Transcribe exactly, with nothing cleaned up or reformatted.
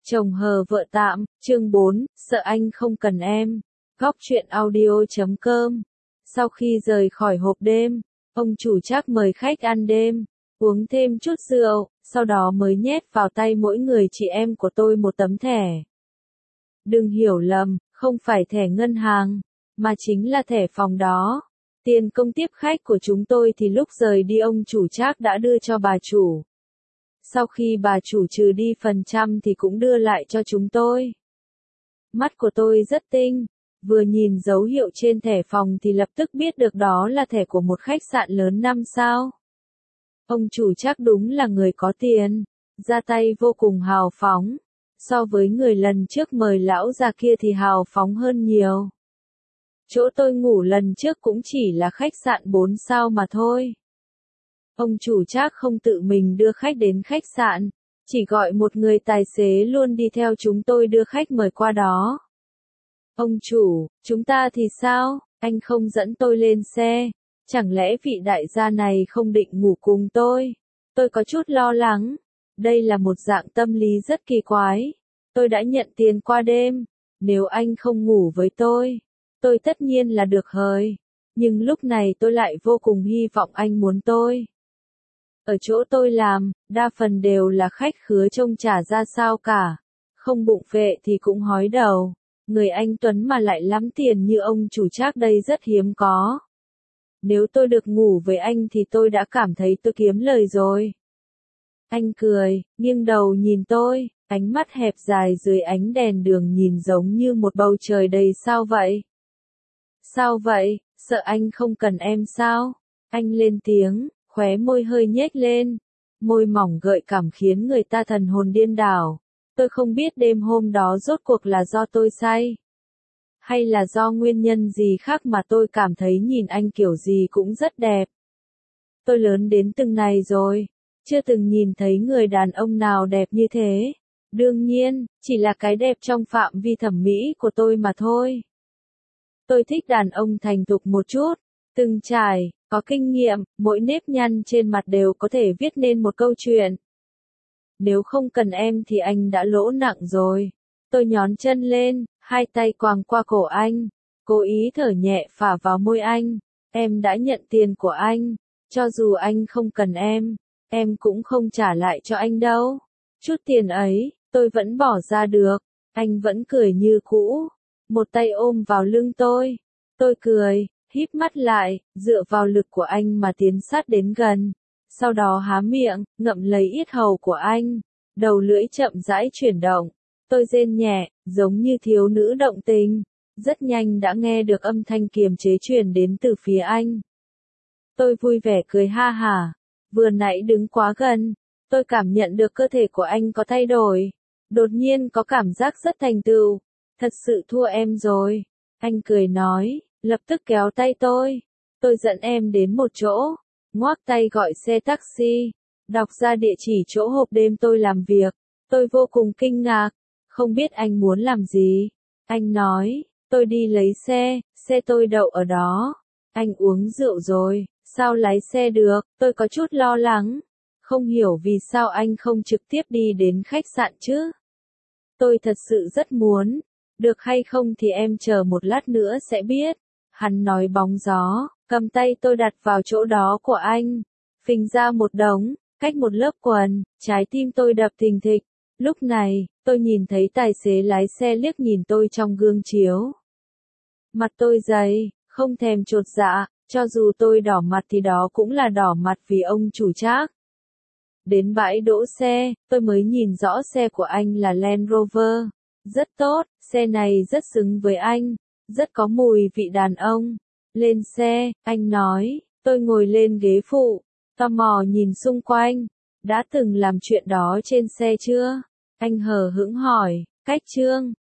Chồng hờ vợ tạm, chương bốn, sợ anh không cần em. Góc truyện audio chấm com. Sau khi rời khỏi hộp đêm, ông chủ Trác mời khách ăn đêm, uống thêm chút rượu, sau đó mới nhét vào tay mỗi người chị em của tôi một tấm thẻ. Đừng hiểu lầm, không phải thẻ ngân hàng, mà chính là thẻ phòng đó. Tiền công tiếp khách của chúng tôi thì lúc rời đi ông chủ Trác đã đưa cho bà chủ. Sau khi bà chủ trừ đi phần trăm thì cũng đưa lại cho chúng tôi. Mắt của tôi rất tinh, vừa nhìn dấu hiệu trên thẻ phòng thì lập tức biết được đó là thẻ của một khách sạn lớn năm sao. Ông chủ Trác đúng là người có tiền, ra tay vô cùng hào phóng. So với người lần trước mời lão già kia thì hào phóng hơn nhiều. Chỗ tôi ngủ lần trước cũng chỉ là khách sạn bốn sao mà thôi. Ông chủ Trác không tự mình đưa khách đến khách sạn, chỉ gọi một người tài xế luôn đi theo chúng tôi đưa khách mời qua đó. Ông chủ, chúng ta thì sao, anh không dẫn tôi lên xe, chẳng lẽ vị đại gia này không định ngủ cùng tôi? Tôi có chút lo lắng, đây là một dạng tâm lý rất kỳ quái. Tôi đã nhận tiền qua đêm, nếu anh không ngủ với tôi, tôi tất nhiên là được hời, nhưng lúc này tôi lại vô cùng hy vọng anh muốn tôi. Ở chỗ tôi làm, đa phần đều là khách khứa trông chả ra sao cả, không bụng phệ thì cũng hói đầu, người anh Tuấn mà lại lắm tiền như ông chủ Trác đây rất hiếm có. Nếu tôi được ngủ với anh thì tôi đã cảm thấy tôi kiếm lời rồi. Anh cười, nghiêng đầu nhìn tôi, ánh mắt hẹp dài dưới ánh đèn đường nhìn giống như một bầu trời đầy sao vậy. Sao vậy, sợ anh không cần em sao? Anh lên tiếng, khóe môi hơi nhếch lên, môi mỏng gợi cảm khiến người ta thần hồn điên đảo. Tôi không biết đêm hôm đó rốt cuộc là do tôi say, hay là do nguyên nhân gì khác mà tôi cảm thấy nhìn anh kiểu gì cũng rất đẹp. Tôi lớn đến từng này rồi, chưa từng nhìn thấy người đàn ông nào đẹp như thế. Đương nhiên, chỉ là cái đẹp trong phạm vi thẩm mỹ của tôi mà thôi. Tôi thích đàn ông thành thục một chút, từng trải, có kinh nghiệm, mỗi nếp nhăn trên mặt đều có thể viết nên một câu chuyện. Nếu không cần em thì anh đã lỗ nặng rồi. Tôi nhón chân lên, hai tay quàng qua cổ anh, cố ý thở nhẹ phả vào môi anh. Em đã nhận tiền của anh, cho dù anh không cần em, em cũng không trả lại cho anh đâu. Chút tiền ấy, tôi vẫn bỏ ra được. Anh vẫn cười như cũ, một tay ôm vào lưng tôi. Tôi cười, híp mắt lại, dựa vào lực của anh mà tiến sát đến gần. Sau đó há miệng, ngậm lấy yết hầu của anh, đầu lưỡi chậm rãi chuyển động. Tôi rên nhẹ, giống như thiếu nữ động tình. Rất nhanh đã nghe được âm thanh kiềm chế truyền đến từ phía anh. Tôi vui vẻ cười ha hả. Vừa nãy đứng quá gần, tôi cảm nhận được cơ thể của anh có thay đổi. Đột nhiên có cảm giác rất thành tựu. Thật sự thua em rồi. Anh cười nói, lập tức kéo tay tôi. Tôi dẫn em đến một chỗ, ngoắc tay gọi xe taxi, đọc ra địa chỉ chỗ hộp đêm tôi làm việc. Tôi vô cùng kinh ngạc, không biết anh muốn làm gì. Anh nói, tôi đi lấy xe, xe tôi đậu ở đó. Anh uống rượu rồi, sao lái xe được? Tôi có chút lo lắng, không hiểu vì sao anh không trực tiếp đi đến khách sạn chứ. Tôi thật sự rất muốn, được hay không thì em chờ một lát nữa sẽ biết. Hắn nói bóng gió, cầm tay tôi đặt vào chỗ đó của anh, phình ra một đống, cách một lớp quần, trái tim tôi đập thình thịch. Lúc này, tôi nhìn thấy tài xế lái xe liếc nhìn tôi trong gương chiếu. Mặt tôi dày, không thèm chột dạ, cho dù tôi đỏ mặt thì đó cũng là đỏ mặt vì ông chủ Trác. Đến bãi đỗ xe, tôi mới nhìn rõ xe của anh là Land Rover. Rất tốt, xe này rất xứng với anh, rất có mùi vị đàn ông. Lên xe, anh nói, tôi ngồi lên ghế phụ, tò mò nhìn xung quanh. Đã từng làm chuyện đó trên xe chưa? Anh hờ hững hỏi, cách chương.